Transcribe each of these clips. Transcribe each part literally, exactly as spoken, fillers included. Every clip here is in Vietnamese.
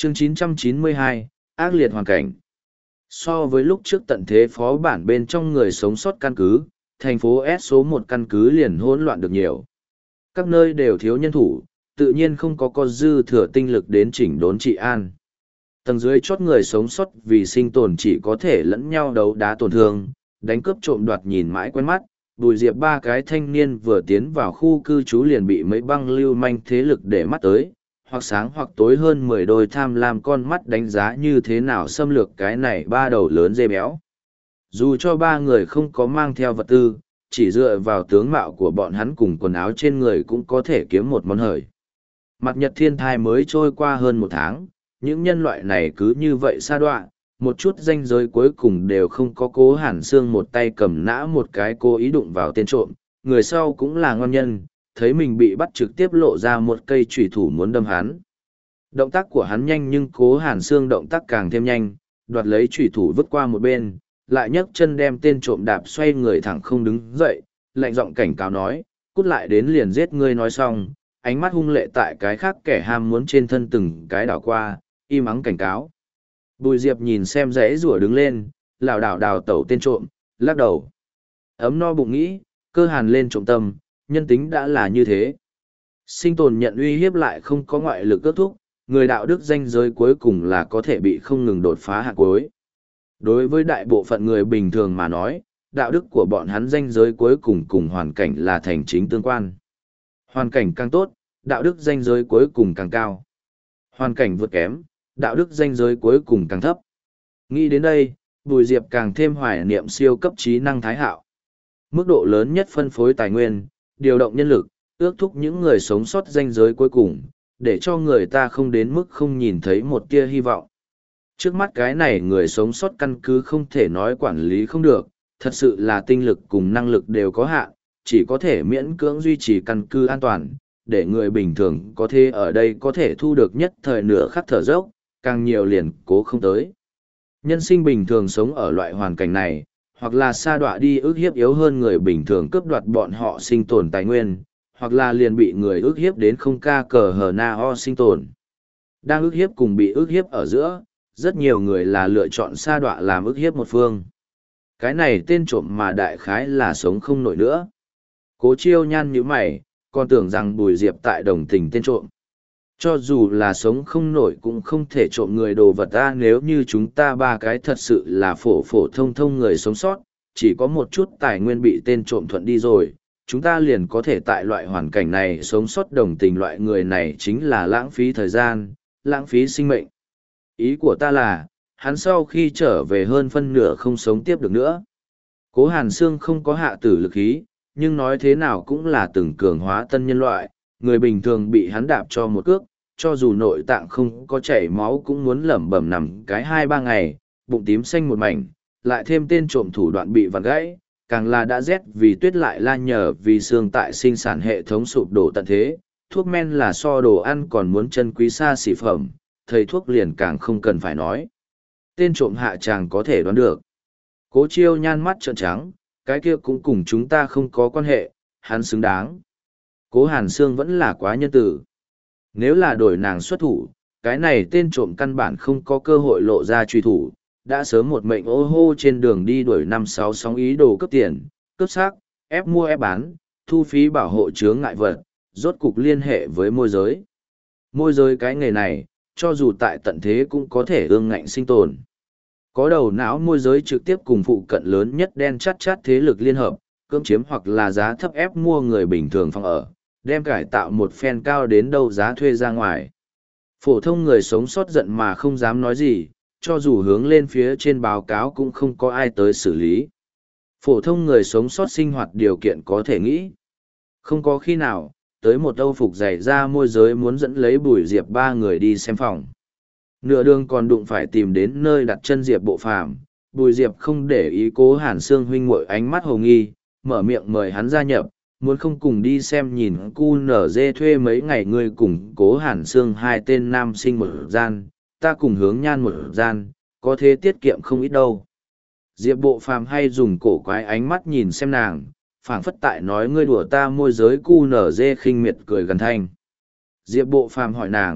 Chương chín trăm chín mươi hai, ác liệt hoàn cảnh. So với lúc trước tận thế phó bản bên trong người sống sót căn cứ, thành phố S số một căn cứ liền hỗn loạn được nhiều. Các nơi đều thiếu nhân thủ, tự nhiên không có con dư thừa tinh lực đến chỉnh đốn trị an. Tầng dưới chót người sống sót vì sinh tồn chỉ có thể lẫn nhau đấu đá tổn thương, đánh cướp trộm đoạt nhìn mãi quen mắt. Bùi Diệp ba cái thanh niên vừa tiến vào khu cư trú liền bị mấy băng lưu manh thế lực để mắt tới, hoặc sáng hoặc tối hơn mười đôi tham lam con mắt đánh giá như thế nào xâm lược cái này ba đầu lớn dê béo. Dù cho ba người không có mang theo vật tư, chỉ dựa vào tướng mạo của bọn hắn cùng quần áo trên người cũng có thể kiếm một món hời. Mặt nhật thiên thai mới trôi qua hơn một tháng, những nhân loại này cứ như vậy sa đọa, một chút ranh giới cuối cùng đều không có. Cố Hàn Sương một tay cầm nã một cái cố ý đụng vào tên trộm, người sau cũng là ngon nhân, thấy mình bị bắt trực tiếp lộ ra một cây chủy thủ muốn đâm hắn. Động tác của hắn nhanh nhưng Cố Hàn Sương động tác càng thêm nhanh, đoạt lấy chủy thủ vứt qua một bên, lại nhấc chân đem tên trộm đạp xoay người thẳng không đứng dậy, lạnh giọng cảnh cáo nói, cút lại đến liền giết ngươi. Nói xong, ánh mắt hung lệ tại cái khác kẻ ham muốn trên thân từng cái đảo qua, im ắng cảnh cáo. Bùi Diệp nhìn xem rẽ rủa đứng lên, lảo đảo đào tẩu tên trộm, lắc đầu. Ấm no bụng nghĩ, cơ hàn lên trộm tâm, nhân tính đã là như thế. Sinh tồn nhận uy hiếp lại không có ngoại lực ước thúc, người đạo đức ranh giới cuối cùng là có thể bị không ngừng đột phá hạn cuối. Đối với đại bộ phận người bình thường mà nói, đạo đức của bọn hắn ranh giới cuối cùng cùng hoàn cảnh là thành chính tương quan. Hoàn cảnh càng tốt, đạo đức ranh giới cuối cùng càng cao. Hoàn cảnh vượt kém, đạo đức ranh giới cuối cùng càng thấp. Nghĩ đến đây, Bùi Diệp càng thêm hoài niệm siêu cấp trí năng Thái Hạo. Mức độ lớn nhất phân phối tài nguyên, điều động nhân lực, ước thúc những người sống sót ranh giới cuối cùng, để cho người ta không đến mức không nhìn thấy một tia hy vọng. Trước mắt cái này người sống sót căn cứ không thể nói quản lý không được, thật sự là tinh lực cùng năng lực đều có hạn, chỉ có thể miễn cưỡng duy trì căn cứ an toàn, để người bình thường có thể ở đây có thể thu được nhất thời nửa khắc thở dốc, càng nhiều liền cố không tới. Nhân sinh bình thường sống ở loại hoàn cảnh này, hoặc là sa đọa đi ức hiếp yếu hơn người bình thường cướp đoạt bọn họ sinh tồn tài nguyên, hoặc là liền bị người ức hiếp đến không ca cờ hờ na ho sinh tồn. Đang ức hiếp cùng bị ức hiếp ở giữa, rất nhiều người là lựa chọn sa đọa làm ức hiếp một phương. Cái này tên trộm mà đại khái là sống không nổi nữa. Cố Chiêu Nhan nhíu mày, còn tưởng rằng Bùi Diệp tại đồng tình tên trộm. Cho dù là sống không nổi cũng không thể trộm người đồ vật ta, nếu như chúng ta ba cái thật sự là phổ phổ thông thông người sống sót, chỉ có một chút tài nguyên bị tên trộm thuận đi rồi, chúng ta liền có thể tại loại hoàn cảnh này sống sót. Đồng tình loại người này chính là lãng phí thời gian, lãng phí sinh mệnh. Ý của ta là, hắn sau khi trở về hơn phân nửa không sống tiếp được nữa. Cố Hàn Sương không có hạ tử lực khí, nhưng nói thế nào cũng là từng cường hóa tân nhân loại, người bình thường bị hắn đạp cho một cước, cho dù nội tạng không có chảy máu cũng muốn lẩm bẩm nằm cái hai ba ngày, bụng tím xanh một mảnh, lại thêm tên trộm thủ đoạn bị vặn gãy, càng là đã rét vì tuyết lại la nhờ vì xương tại sinh sản hệ thống sụp đổ tận thế, thuốc men là so đồ ăn còn muốn chân quý xa xỉ phẩm, thầy thuốc liền càng không cần phải nói. Tên trộm hạ chàng có thể đoán được. Cố Chiêu Nhan mắt trợn trắng, cái kia cũng cùng chúng ta không có quan hệ, hắn xứng đáng. Cố Hàn Sương vẫn là quá nhân tử. Nếu là đổi nàng xuất thủ, cái này tên trộm căn bản không có cơ hội lộ ra truy thủ, đã sớm một mệnh ô hô trên đường đi đuổi năm sáu sóng ý đồ cướp tiền, cướp xác, ép mua ép bán, thu phí bảo hộ chướng ngại vật, rốt cục liên hệ với môi giới. Môi giới cái nghề này, cho dù tại tận thế cũng có thể ương ngạnh sinh tồn. Có đầu não môi giới trực tiếp cùng phụ cận lớn nhất đen chát chát thế lực liên hợp, cưỡng chiếm hoặc là giá thấp ép mua người bình thường phòng ở, đem cải tạo một phen cao đến đâu giá thuê ra ngoài. Phổ thông người sống sót giận mà không dám nói gì, cho dù hướng lên phía trên báo cáo cũng không có ai tới xử lý. Phổ thông người sống sót sinh hoạt điều kiện có thể nghĩ. Không có khi nào, tới một âu phục dày ra môi giới muốn dẫn lấy Bùi Diệp ba người đi xem phòng. Nửa đường còn đụng phải tìm đến nơi đặt chân Diệp Bộ Phàm, Bùi Diệp không để ý Cố Hàn Sương huynh muội ánh mắt hồ nghi, mở miệng mời hắn gia nhập, muốn không cùng đi xem nhìn cu nở dê thuê mấy ngày ngươi cùng Cố Hàn Sương hai tên nam sinh một gian, ta cùng Hướng Nhan một gian, có thế tiết kiệm không ít đâu. Diệp Bộ Phàm hay dùng cổ quái ánh mắt nhìn xem nàng, phảng phất tại nói ngươi đùa ta môi giới cu nở dê khinh miệt cười gần thanh. Diệp Bộ Phàm hỏi nàng,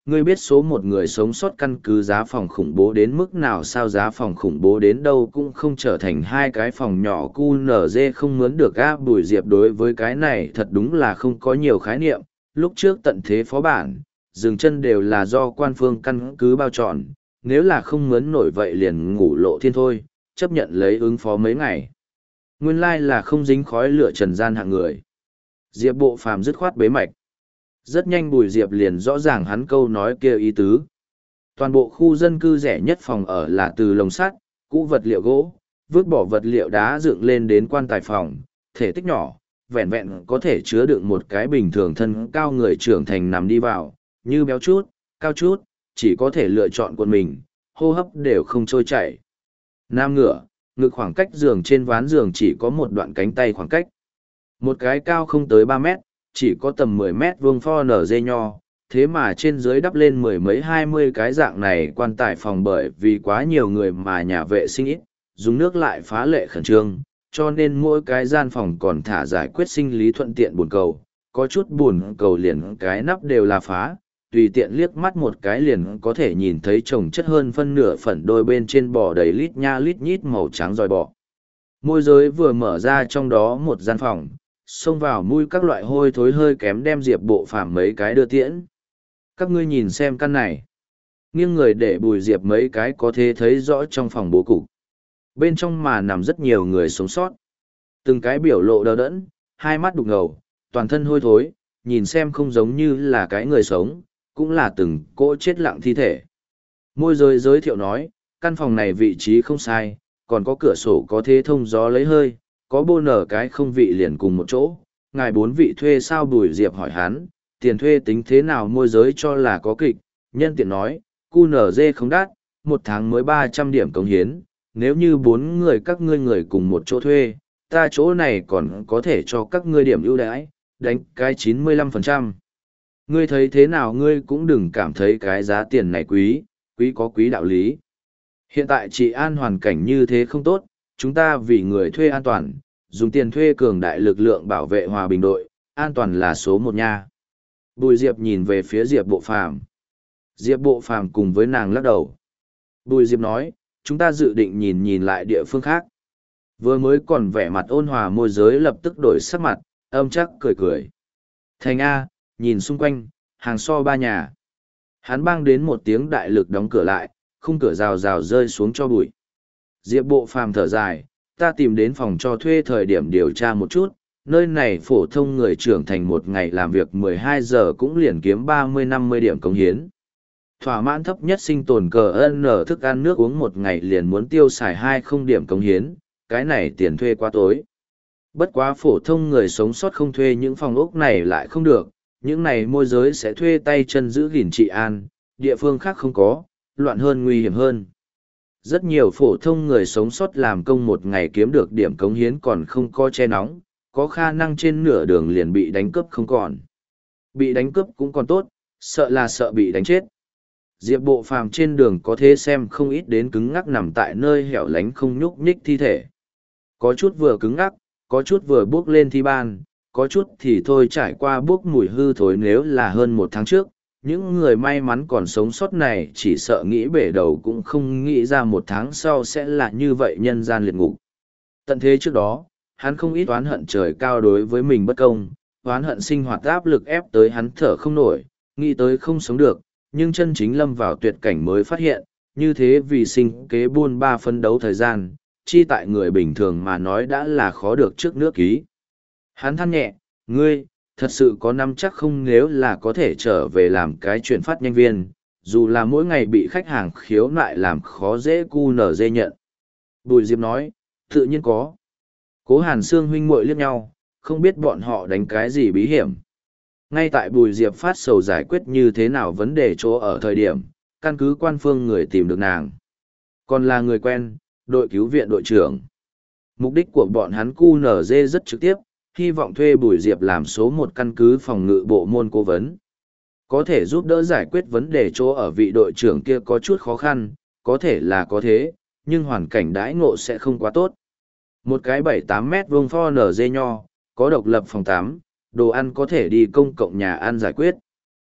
Ngươi biết số một người sống sót căn cứ giá phòng khủng bố đến mức nào sao? Giá phòng khủng bố đến đâu cũng không trở thành hai cái phòng nhỏ cu nở dê không mướn được á. Bùi Diệp đối với cái này thật đúng là không có nhiều khái niệm. Lúc trước tận thế phó bản, dừng chân đều là do quan phương căn cứ bao trọn, nếu là không mướn nổi vậy liền ngủ lộ thiên thôi, chấp nhận lấy ứng phó mấy ngày. Nguyên lai là không dính khói lửa trần gian hạng người. Diệp Bộ Phàm dứt khoát bế mạch. Rất nhanh Bùi Diệp liền rõ ràng hắn câu nói kia ý tứ. Toàn bộ khu dân cư rẻ nhất phòng ở là từ lồng sắt, cũ vật liệu gỗ, vứt bỏ vật liệu đá dựng lên đến quan tài phòng, thể tích nhỏ, vẹn vẹn có thể chứa đựng một cái bình thường thân cao người trưởng thành nằm đi vào, như béo chút, cao chút, chỉ có thể lựa chọn quần mình, hô hấp đều không trôi chảy. Nam ngửa, ngực khoảng cách giường trên ván giường chỉ có một đoạn cánh tay khoảng cách. Một cái cao không tới ba mét, chỉ có tầm mười mét vuông pho nở dê nho, thế mà trên dưới đắp lên mười mấy hai mươi cái dạng này quan tài phòng bởi vì quá nhiều người mà nhà vệ sinh ít, dùng nước lại phá lệ khẩn trương, cho nên mỗi cái gian phòng còn thả giải quyết sinh lý thuận tiện buồn cầu, có chút buồn cầu liền cái nắp đều là phá, tùy tiện liếc mắt một cái liền có thể nhìn thấy chồng chất hơn phân nửa phần đôi bên trên bò đầy lít nha lít nhít màu trắng dòi bọ. Môi giới vừa mở ra trong đó một gian phòng, xông vào mùi các loại hôi thối hơi kém đem Diệp Bộ Phàm mấy cái đưa tiễn. Các ngươi nhìn xem căn này. Nghiêng người để Bùi Diệp mấy cái có thể thấy rõ trong phòng bố cục. Bên trong mà nằm rất nhiều người sống sót. Từng cái biểu lộ đờ đẫn, hai mắt đục ngầu, toàn thân hôi thối, nhìn xem không giống như là cái người sống, cũng là từng cỗ chết lặng thi thể. Môi giới giới thiệu nói, căn phòng này vị trí không sai, còn có cửa sổ có thế thông gió lấy hơi, có bô nở cái không vị liền cùng một chỗ. Ngài bốn vị thuê sao? Bùi Diệp hỏi hắn, tiền thuê tính thế nào? Môi giới cho là có kịch, nhân tiện nói, cu nở dê không đắt, một tháng mới ba trăm điểm cống hiến, nếu như bốn người các ngươi người cùng một chỗ thuê, ta chỗ này còn có thể cho các ngươi điểm ưu đãi, đánh cái chín mươi lăm phần trăm. Ngươi thấy thế nào? Ngươi cũng đừng cảm thấy cái giá tiền này quý, quý có quý đạo lý. Hiện tại trị an hoàn cảnh như thế không tốt, chúng ta vì người thuê an toàn, dùng tiền thuê cường đại lực lượng bảo vệ hòa bình đội, an toàn là số một nha. Bùi Diệp nhìn về phía Diệp Bộ Phàm. Diệp Bộ Phàm cùng với nàng lắc đầu. Bùi Diệp nói, chúng ta dự định nhìn nhìn lại địa phương khác. Vừa mới còn vẻ mặt ôn hòa môi giới lập tức đổi sắc mặt, âm chắc cười cười. Thành A, nhìn xung quanh, hàng so ba nhà. Hắn bang đến một tiếng đại lực đóng cửa lại, khung cửa rào rào rơi xuống cho bụi. Diệp Bộ Phàm thở dài, ta tìm đến phòng cho thuê thời điểm điều tra một chút, nơi này phổ thông người trưởng thành một ngày làm việc mười hai giờ cũng liền kiếm ba mươi năm mươi điểm cống hiến. Thỏa mãn thấp nhất sinh tồn cờ ân ở thức ăn nước uống một ngày liền muốn tiêu xài hai không điểm cống hiến, cái này tiền thuê quá tối. Bất quá phổ thông người sống sót không thuê những phòng ốc này lại không được, những này môi giới sẽ thuê tay chân giữ gìn trị an, địa phương khác không có, loạn hơn nguy hiểm hơn. Rất nhiều phổ thông người sống sót làm công một ngày kiếm được điểm cống hiến còn không có che nóng, có khả năng trên nửa đường liền bị đánh cướp không còn. Bị đánh cướp cũng còn tốt, sợ là sợ bị đánh chết. Diệp Bộ Phàm trên đường có thể xem không ít đến cứng ngắc nằm tại nơi hẻo lánh không nhúc nhích thi thể. Có chút vừa cứng ngắc, có chút vừa bước lên thi ban, có chút thì thôi trải qua bước mùi hư thối. Nếu là hơn một tháng trước, những người may mắn còn sống sót này chỉ sợ nghĩ bể đầu cũng không nghĩ ra một tháng sau sẽ là như vậy nhân gian liệt ngục. Tận thế trước đó, hắn không ít oán hận trời cao đối với mình bất công, oán hận sinh hoạt áp lực ép tới hắn thở không nổi, nghĩ tới không sống được, nhưng chân chính lâm vào tuyệt cảnh mới phát hiện, như thế vì sinh kế buôn ba phấn đấu thời gian, chi tại người bình thường mà nói đã là khó được trước nước ký. Hắn than nhẹ, ngươi, thật sự có nắm chắc không? Nếu là có thể trở về làm cái chuyển phát nhanh viên, dù là mỗi ngày bị khách hàng khiếu nại làm khó dễ cu nở dê nhận. Bùi Diệp nói, tự nhiên có. Cố Hàn Sương huynh muội liếc nhau, không biết bọn họ đánh cái gì bí hiểm. Ngay tại Bùi Diệp phát sầu giải quyết như thế nào vấn đề chỗ ở thời điểm, căn cứ quan phương người tìm được nàng. Còn là người quen, đội cứu viện đội trưởng. Mục đích của bọn hắn cu nở dê rất trực tiếp, hy vọng thuê Bùi Diệp làm số một căn cứ phòng ngự bộ môn cố vấn. Có thể giúp đỡ giải quyết vấn đề chỗ ở vị đội trưởng kia có chút khó khăn, có thể là có thế, nhưng hoàn cảnh đãi ngộ sẽ không quá tốt. Một cái bảy tám mét vuông pho nở dê nho, có độc lập phòng tắm, đồ ăn có thể đi công cộng nhà ăn giải quyết.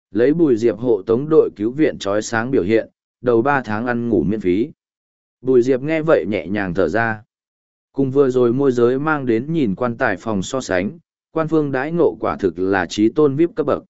Lấy Bùi Diệp hộ tống đội cứu viện trói sáng biểu hiện, đầu ba tháng ăn ngủ miễn phí. Bùi Diệp nghe vậy nhẹ nhàng thở ra. Cùng vừa rồi môi giới mang đến nhìn quan tài phòng so sánh, quan phương đãi ngộ quả thực là trí tôn vi ai pi cấp bậc.